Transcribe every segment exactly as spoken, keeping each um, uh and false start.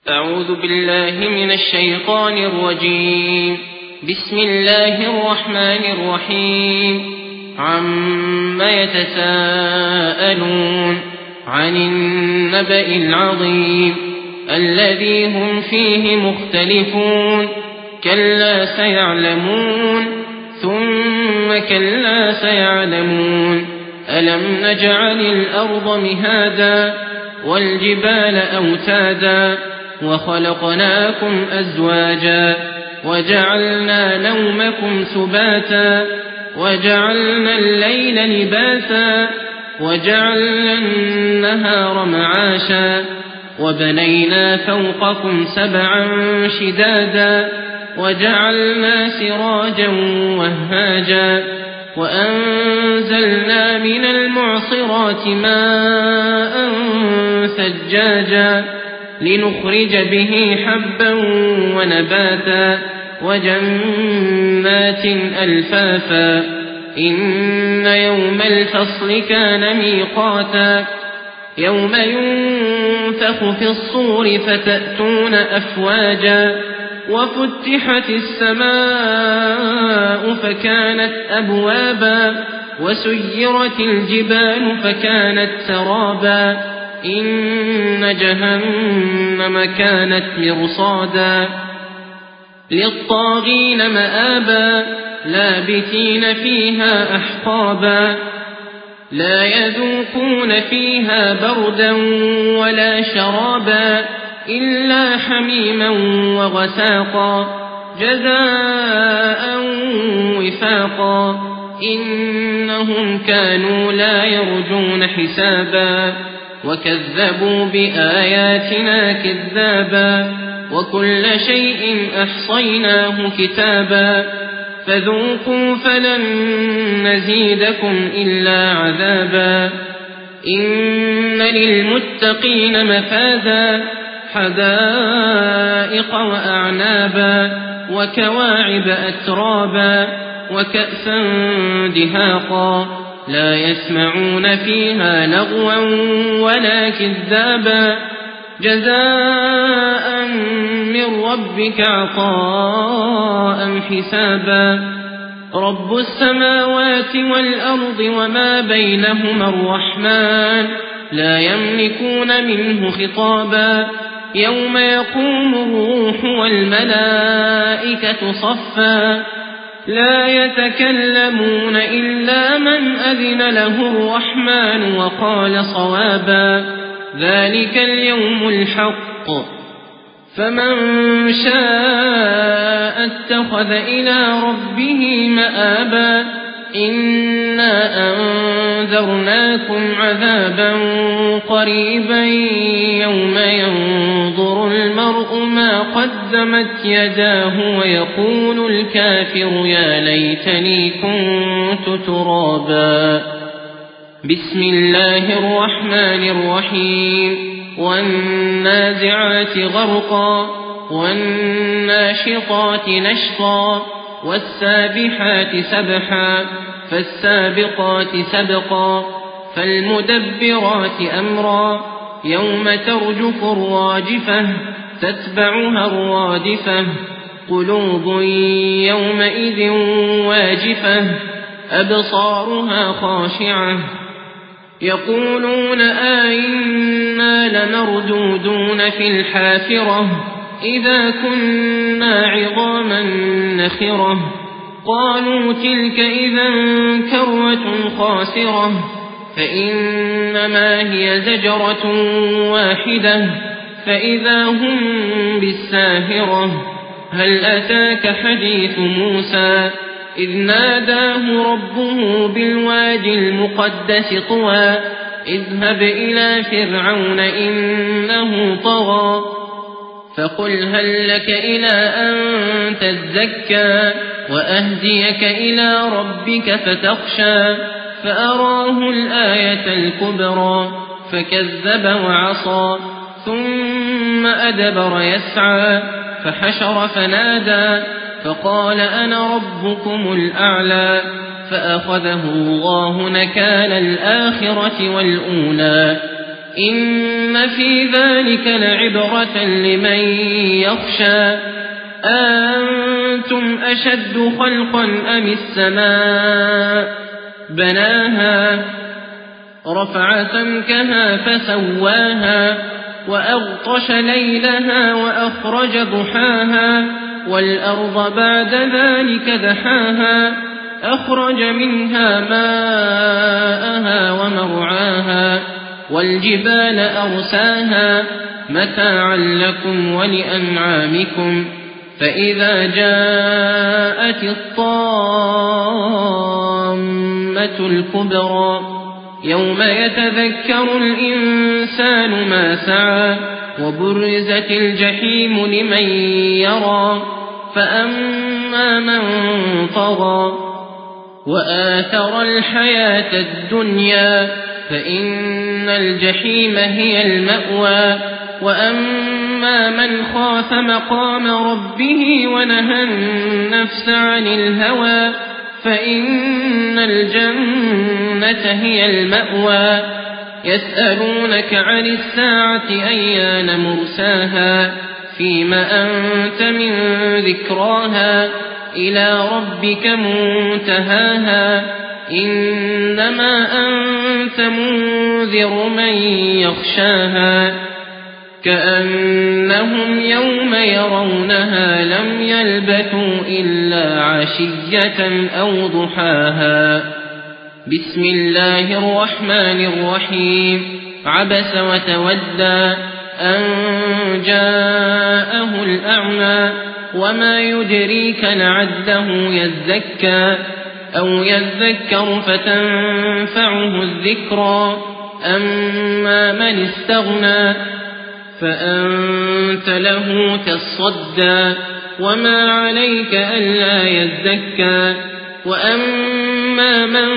أعوذ بالله من الشيطان الرجيم. بسم الله الرحمن الرحيم. عم يتساءلون عن النبأ العظيم الذي هم فيه مختلفون كلا سيعلمون ثم كلا سيعلمون ألم نجعل الأرض مهادا والجبال أوتادا وخلقناكم أزواجا وجعلنا نومكم سباتا وجعلنا الليل لباسا وجعلنا النهار معاشا وبنينا فوقكم سبعا شدادا وجعلنا سراجا وهاجا وأنزلنا من المعصرات ماء ثجاجا لنخرج به حبا ونباتا وجنات ألفافا إن يوم الفصل كان ميقاتا يوم ينفخ في الصور فتأتون أفواجا وفتحت السماء فكانت أبوابا وسيرت الجبال فكانت سرابا إن جهنم كانت مرصادا للطاغين مآبا لابثين فيها أحقابا لا يذوقون فيها بردا ولا شرابا إلا حميما وغساقا جزاء وفاقا إنهم كانوا لا يرجون حسابا وكذبوا بآياتنا كذابا وكل شيء أحصيناه كتابا فذوقوا فلن نزيدكم إلا عذابا إن للمتقين مفازا حدائق وأعنابا وكواعب أترابا وكأسا دهاقا لا يسمعون فيها لغوا ولا كذابا جزاء من ربك عطاء حسابا رب السماوات والأرض وما بينهما الرحمن لا يملكون منه خطابا يوم يقوم الروح والملائكة صفا لا يتكلمون إلا من أذن له الرحمن وقال صوابا ذلك اليوم الحق فمن شاء اتخذ إلى ربه مآبا إنا أنذرناكم عذابا قريبا يوم ينظر المرء ما قدمت يداه ويقول الكافر يا ليتني كنت ترابا بسم الله الرحمن الرحيم والنازعات غرقا والناشطات نشطا والسابحات سبحا فالسابقات سبقا فالمدبرات أمرا يوم ترجف الراجفة تتبعها الرادفة قلوب يومئذ واجفة أبصارها خاشعة يقولون آئنا لمردودون في الحافرة إذا كنا عظاما نخرة قالوا تلك إذا كرة خاسرة فإنما هي زجرة واحدة فإذا هم بالساهرة هل أتاك حديث موسى إذ ناداه ربه بالوادي المقدس طوى اذهب إلى فرعون إنه طغى فقل هل لك إلى أن تزكى وأهديك إلى ربك فتخشى فأراه الآية الكبرى فكذب وعصى ثم أدبر يسعى فحشر فنادى فقال أنا ربكم الأعلى فأخذه الله نكال الآخرة والأولى إن في ذلك لعبرة لمن يخشى أنتم أشد خلقا أم السماء بناها رفع سمكها فسواها وأغطش ليلها وأخرج ضحاها والأرض بعد ذلك دحاها أخرج منها ماءها ومرعاها والجبال أرساها متاعا لكم ولأنعامكم فإذا جاءت الطامة الكبرى يوم يتذكر الإنسان ما سعى وبرزت الجحيم لمن يرى فأما من طغى وآثر الحياة الدنيا فإن الجحيم هي المأوى وأما من خاف مقام ربه ونهى النفس عن الهوى فإن الجنة هي المأوى يسألونك عن الساعة أيان مرساها فيما أنت من ذكراها إلى ربك منتهاها إنما أنت منذر من يخشاها كأنهم يوم يرونها لم يلبثوا إلا عشية أو ضحاها بسم الله الرحمن الرحيم عبس وتودى أن جاءه الأعمى وما يدريك لعله يزكى أو يذكر فتنفعه الذكرى أما من استغنى فأنت له تصدى وما عليك ألا يزكى وأما من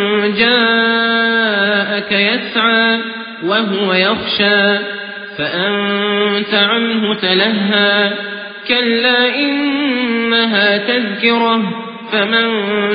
جاءك يسعى وهو يخشى فأنت عنه تلهى كلا إنها تذكرة فمن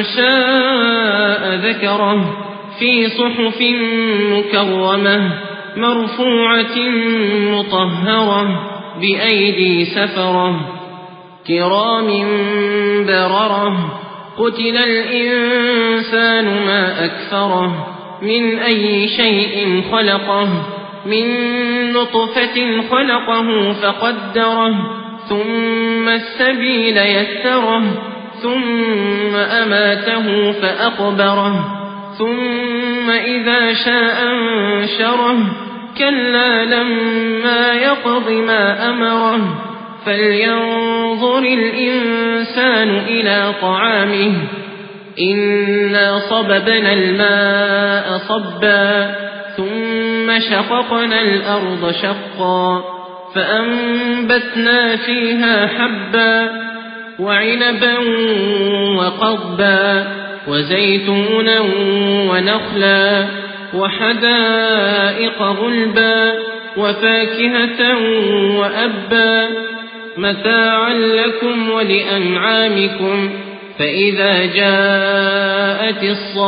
شاء ذكره في صحف مكرمة مرفوعة مطهرة بأيدي سفرة كرام بررة قتل الإنسان ما أكفره من أي شيء خلقه من نطفة خلقه فقدره ثم السبيل يسره ثم أماته فأقبره ثم إذا شاء انشره كلا لما يقض ما أمره فلينظر الإنسان إلى طعامه إنا صببنا الماء صبا ثم شققنا الأرض شقا فأنبتنا فيها حبا وعنبا وقضبا وزيتونا ونخلا وحدائق غلبا وفاكهة وأبا متاعا لكم ولأنعامكم فإذا جاءت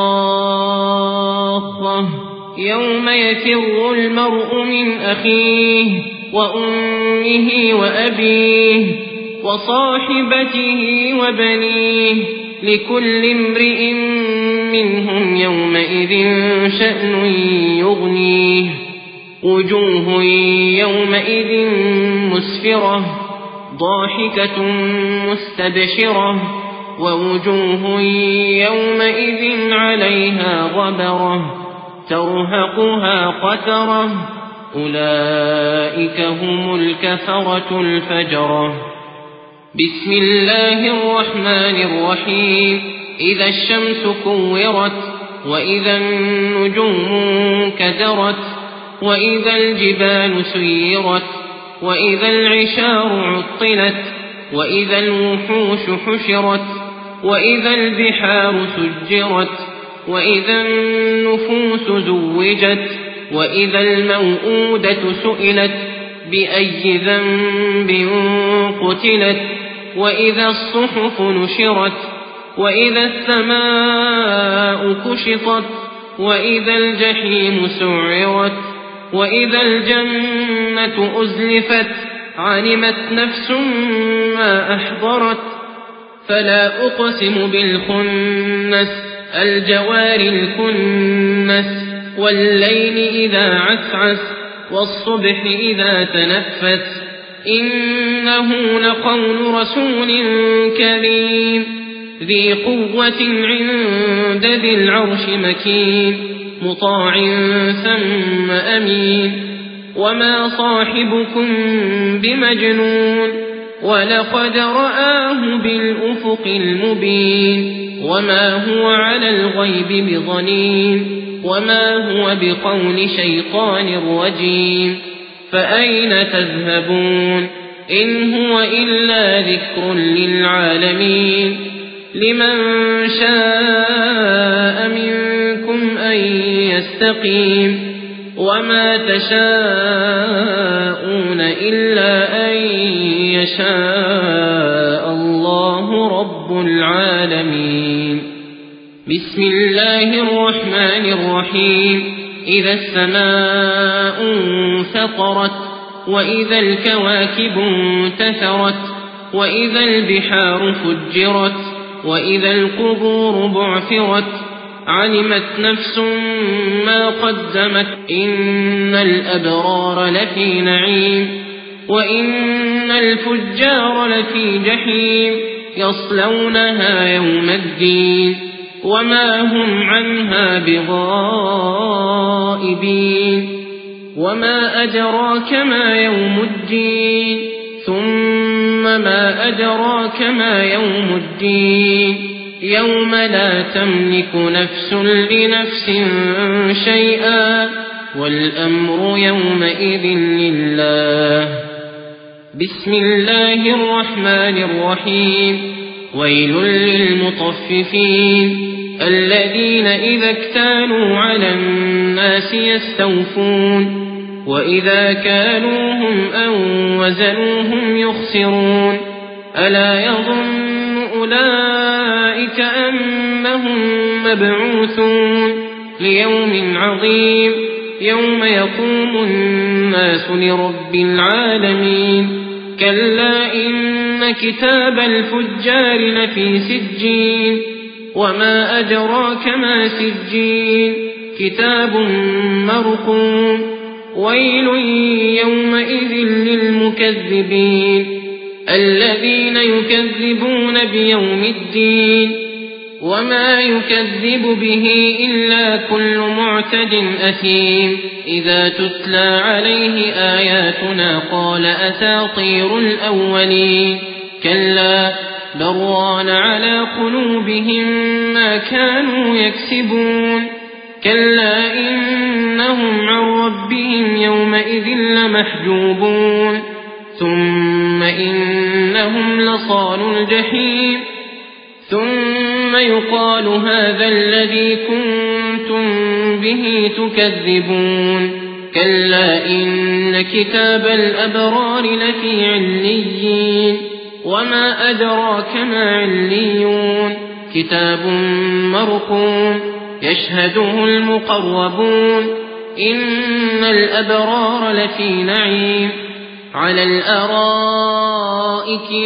الصاخة يوم يفر المرء من أخيه وأمه وأبيه وصاحبته وبنيه لكل امرئ منهم يومئذ شأن يغنيه وجوه يومئذ مسفرة ضاحكة مستبشرة ووجوه يومئذ عليها غبرة ترهقها قترة أولئك هم الكفرة الفجرة بسم الله الرحمن الرحيم إذا الشمس كورت وإذا النجوم كدرت وإذا الجبال سيرت وإذا العشار عطلت وإذا الوحوش حشرت وإذا البحار سجرت وإذا النفوس زوجت وإذا الموءودة سئلت بأي ذنب قتلت وإذا الصحف نشرت وإذا السماء كشطت وإذا الجحيم سعرت وإذا الجنة أزلفت علمت نفس ما أحضرت فلا أقسم بالخنس الجوار الكنس والليل إذا عسعس والصبح إذا تنفس إنه لقول رسول كريم ذي قوة عند ذي العرش مكين مطاع ثم أمين وما صاحبكم بمجنون ولقد رآه بالأفق المبين وما هو على الغيب بضنين وما هو بقول شيطان رجيم فأين تذهبون إن هو إلا ذكر للعالمين لمن شاء منكم أن يستقيم وما تشاءون إلا أن يشاء الله رب العالمين بسم الله الرحمن الرحيم إذا السماء انفطرت وإذا الكواكب انتثرت وإذا البحار فجرت وإذا القبور بعثرت علمت نفس ما قدمت إن الأبرار لفي نعيم وإن الفجار لفي جحيم يصلونها يوم الدين وما هم عنها بغائبين وما أدراك ما يوم الدين ثم ما أدراك ما يوم الدين يوم لا تملك نفس لنفس شيئا والأمر يومئذ لله بسم الله الرحمن الرحيم ويل للمطففين الذين إذا اكتالوا على الناس يستوفون وإذا كالوهم أو وزنوهم يخسرون ألا يظن أولئك أنهم مبعوثون ليوم عظيم يوم يقوم الناس لرب العالمين كلا إن كتاب الفجار لفي سجين وما أدراك ما سجين كتاب مرقوم ويل يومئذ للمكذبين الذين يكذبون بيوم الدين وما يكذب به إلا كل معتد أثيم إذا تتلى عليه آياتنا قال أساطير الأولين كلا بران على قلوبهم ما كانوا يكسبون كلا إنهم عن ربهم يومئذ لمحجوبون ثم إنهم لصالوا الجحيم ثم يقال هذا الذي كنتم به تكذبون كلا إن كتاب الأبرار لفي عليين وما أدراك ما عليون كتاب مرقوم يشهده المقربون إن الأبرار لفي نعيم على الأرائك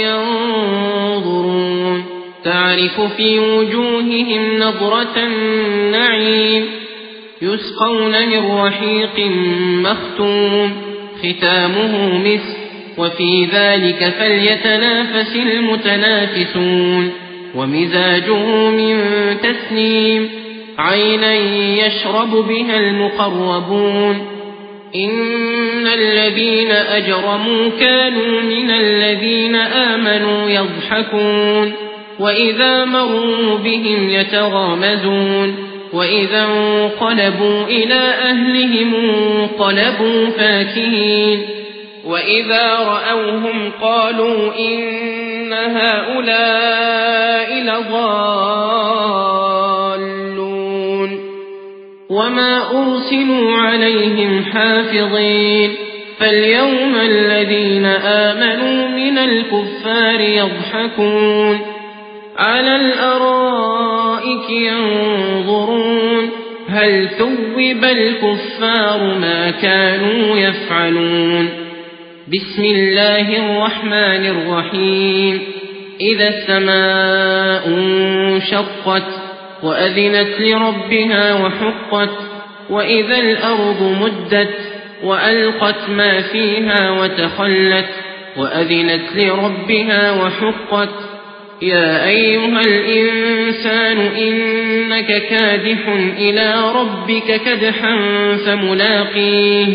ينظرون تعرف في وجوههم نضرة النعيم يسقون من رحيق مختوم ختامه مسك وفي ذلك فليتنافس المتنافسون ومزاجه من تسنيم عينا يشرب بها المقربون إن الذين أجرموا كانوا من الذين آمنوا يضحكون وإذا مروا بهم يتغامزون وإذا انقلبوا إلى أهلهم انقلبوا فاكهين وإذا رأوهم قالوا إن هؤلاء لضالون وما أرسلوا عليهم حافظين فاليوم الذين آمنوا من الكفار يضحكون على الأرائك ينظرون هل ثوب الكفار ما كانوا يفعلون. بسم الله الرحمن الرحيم. إذا السماء انشقت وأذنت لربها وحقت وإذا الأرض مدت وألقت ما فيها وتخلت وأذنت لربها وحقت. يا أيها الإنسان إنك كادح إلى ربك كدحا فملاقيه.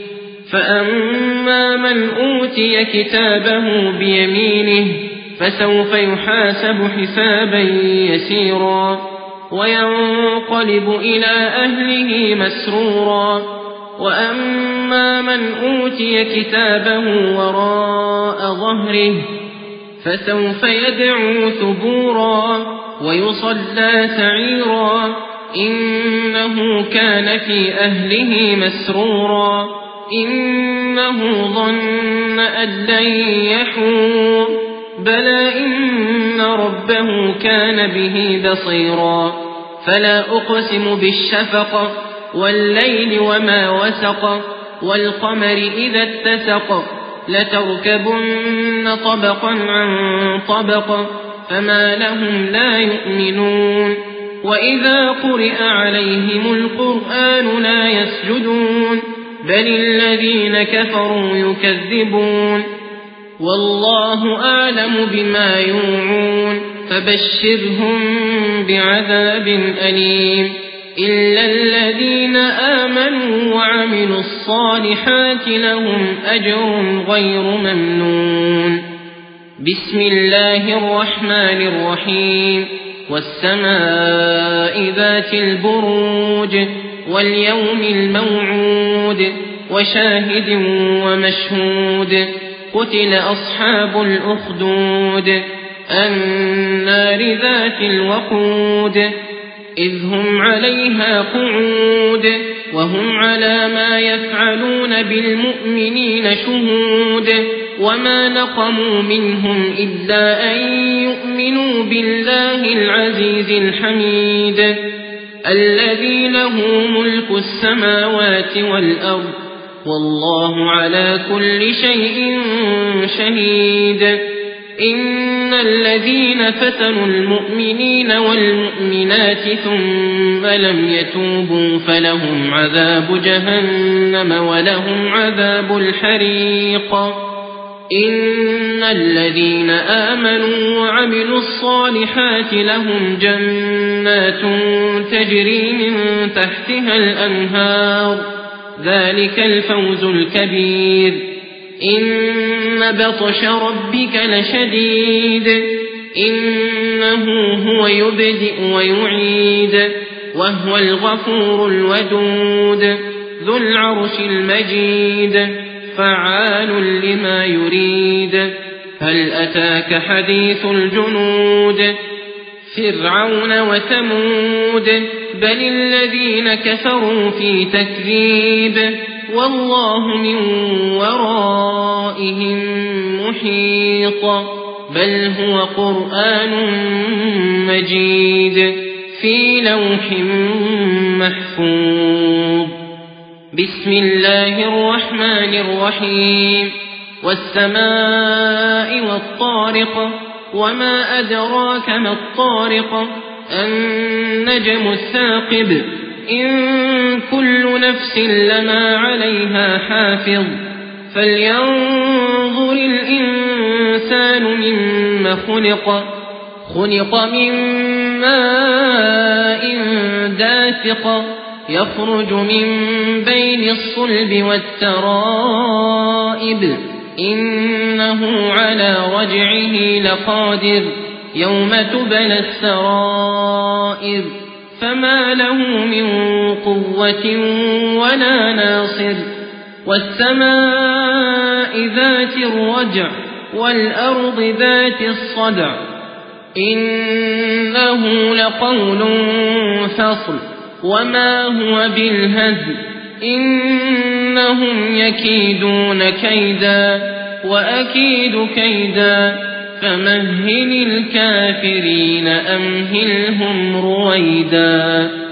فأما من أوتي كتابه بيمينه فسوف يحاسب حسابا يسيرا وينقلب إلى أهله مسرورا. وأما من أوتي كتابه وراء ظهره فسوف يدعو ثبورا ويصلى سعيرا إنه كان في أهله مسرورا إنه ظن أن لن يحور بلى إن ربه كان به بصيرا. فلا أقسم بالشفق والليل وما وسق والقمر إذا اتسق لتركبن طبقا عن طبق فما لهم لا يؤمنون. وإذا قرئ عليهم القرآن لا يسجدون بل الذين كفروا يكذبون. والله أعلم بما يوعون فبشرهم بعذاب أليم إلا الذين آمنوا وعملوا الصالحات لهم أجر غير ممنون. بسم الله الرحمن الرحيم. والسماء ذات البروج واليوم الموعود وشاهد ومشهود. قتل أصحاب الأخدود النار ذات الوقود إذ هم عليها قعود وهم على ما يفعلون بالمؤمنين شهود. وما نقموا منهم إلا أن يؤمنوا بالله العزيز الحميد الذي له ملك السماوات والأرض والله على كل شيء شهيد. إن الذين فتنوا المؤمنين والمؤمنات ثم لم يتوبوا فلهم عذاب جهنم ولهم عذاب الحريق. إن الذين آمنوا وعملوا الصالحات لهم جنات تجري من تحتها الأنهار ذلك الفوز الكبير. إن بطش ربك لشديد إنه هو يبدئ ويعيد وهو الغفور الودود ذو العرش المجيد فعال لما يريد. هل أتاك حديث الجنود فرعون وثمود بل الذين كفروا في تكذيب والله من ورائهم محيط. بل هو قرآن مجيد في لوح محفوظ. بسم الله الرحمن الرحيم. والسماء والطارق وما أدراك ما الطارق النجم الثاقب إن كل نفس لما عليها حافظ. فلينظر الإنسان مما خلق خلق من ماء دافق يخرج من بين الصلب والترائب إنه على رجعه لقادر يوم تبلى السرائر فما له من قوة ولا ناصر. والسماء ذات الرجع والأرض ذات الصدع إنه لقول فصل وما هو بالهزل إنهم يكيدون كيدا وأكيد كيدا فمهل الكافرين أمهلهم رويدا.